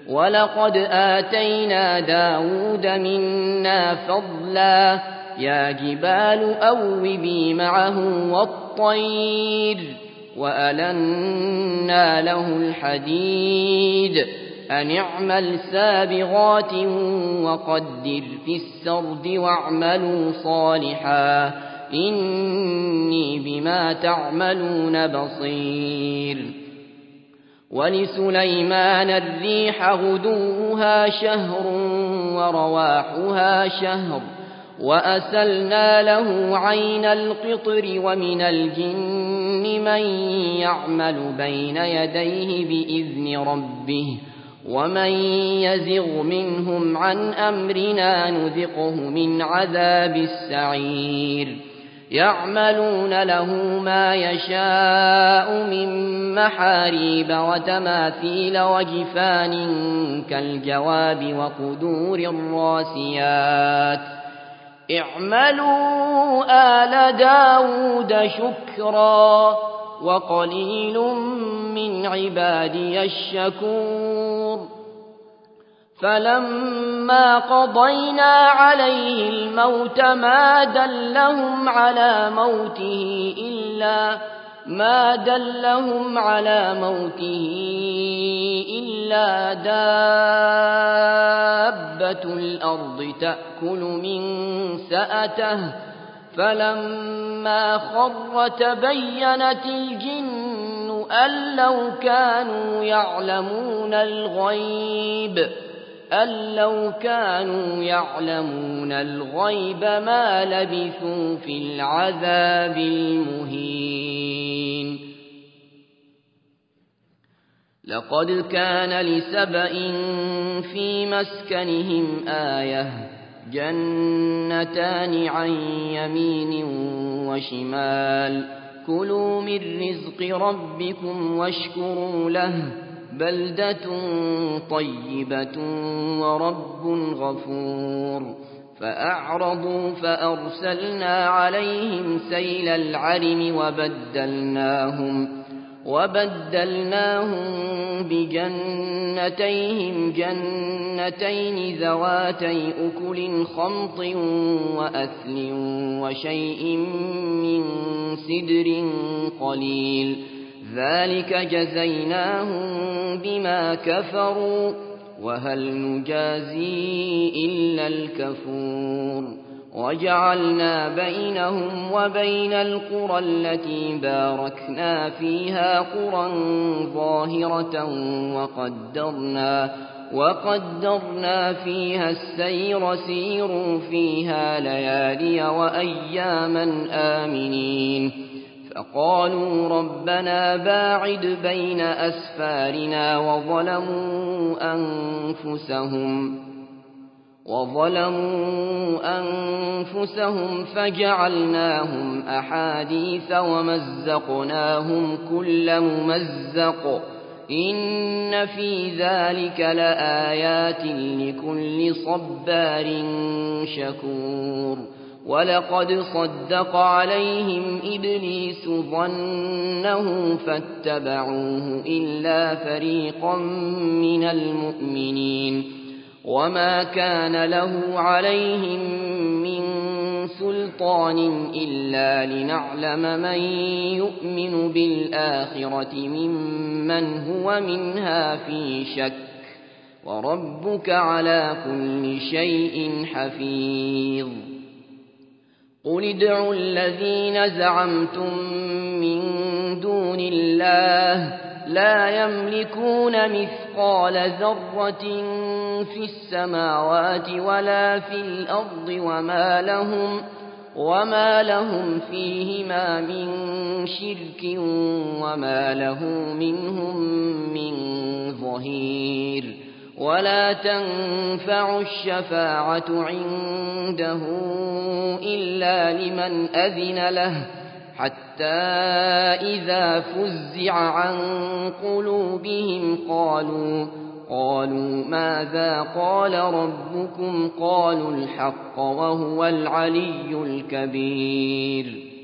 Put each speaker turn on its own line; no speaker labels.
ولقد آتينا داود منا فضلا يا جبال أوبي معه والطير وألنا له الحديد أن اعمل سابغات وقدر في السرد واعملوا صالحا إني بما تعملون بصير ولسليمان الريح غدوها شهر ورواحها شهر وأسلنا له عين القطر ومن الجن من يعمل بين يديه بإذن ربه ومن يزغ منهم عن أمرنا نذقه من عذاب السعير يعملون له ما يشاء من محاريب وتماثيل وجفان كالجواب وقدور الراسيات اعملوا آل داود شكرا وقليل من عبادي الشكور فلما قضينا عليه الموت ما دلهم على موته إلا دابة الأرض تأكل من سأته فلما خر تبينت الجن أن لو كانوا يعلمون الغيب ما لبثوا في العذاب المهين لقد كان لسبإ في مسكنهم آية جنتان عن يمين وشمال كلوا من رزق ربكم واشكروا له بلدة طيبة ورب غفور فأعرضوا فأرسلنا عليهم سيل العرم وبدلناهم بجنتيهم جنتين ذواتي أكل خمط وأثل وشيء من سدر قليل ذلك جزيناهم بما كفروا وهل نجازي إلا الكفور وجعلنا بينهم وبين القرى التي باركنا فيها قرى ظاهرة وقدرنا فيها السير سيروا فيها ليالي وأياما آمنين فقالوا ربنا باعد بين أسفارنا وظلموا أنفسهم فجعلناهم أحاديث ومزقناهم كل ممزق إن في ذلك لآيات لكل صبار شكور ولقد صدق عليهم إبليس ظنه فاتبعوه إلا فريقا من المؤمنين وما كان له عليهم من سلطان إلا لنعلم من يؤمن بالآخرة ممن هو منها في شك وربك على كل شيء حفيظ قل ادعوا الذين زعمتم من دون الله لا يملكون مثقال ذرة في السماوات ولا في الأرض وما لهم فيهما من شرك وما له منهم من ظهير ولا تنفع الشفاعة عنده إلا لمن أذن له حتى إذا فزع عن قلوبهم قالوا ماذا قال ربكم قالوا الحق وهو العلي الكبير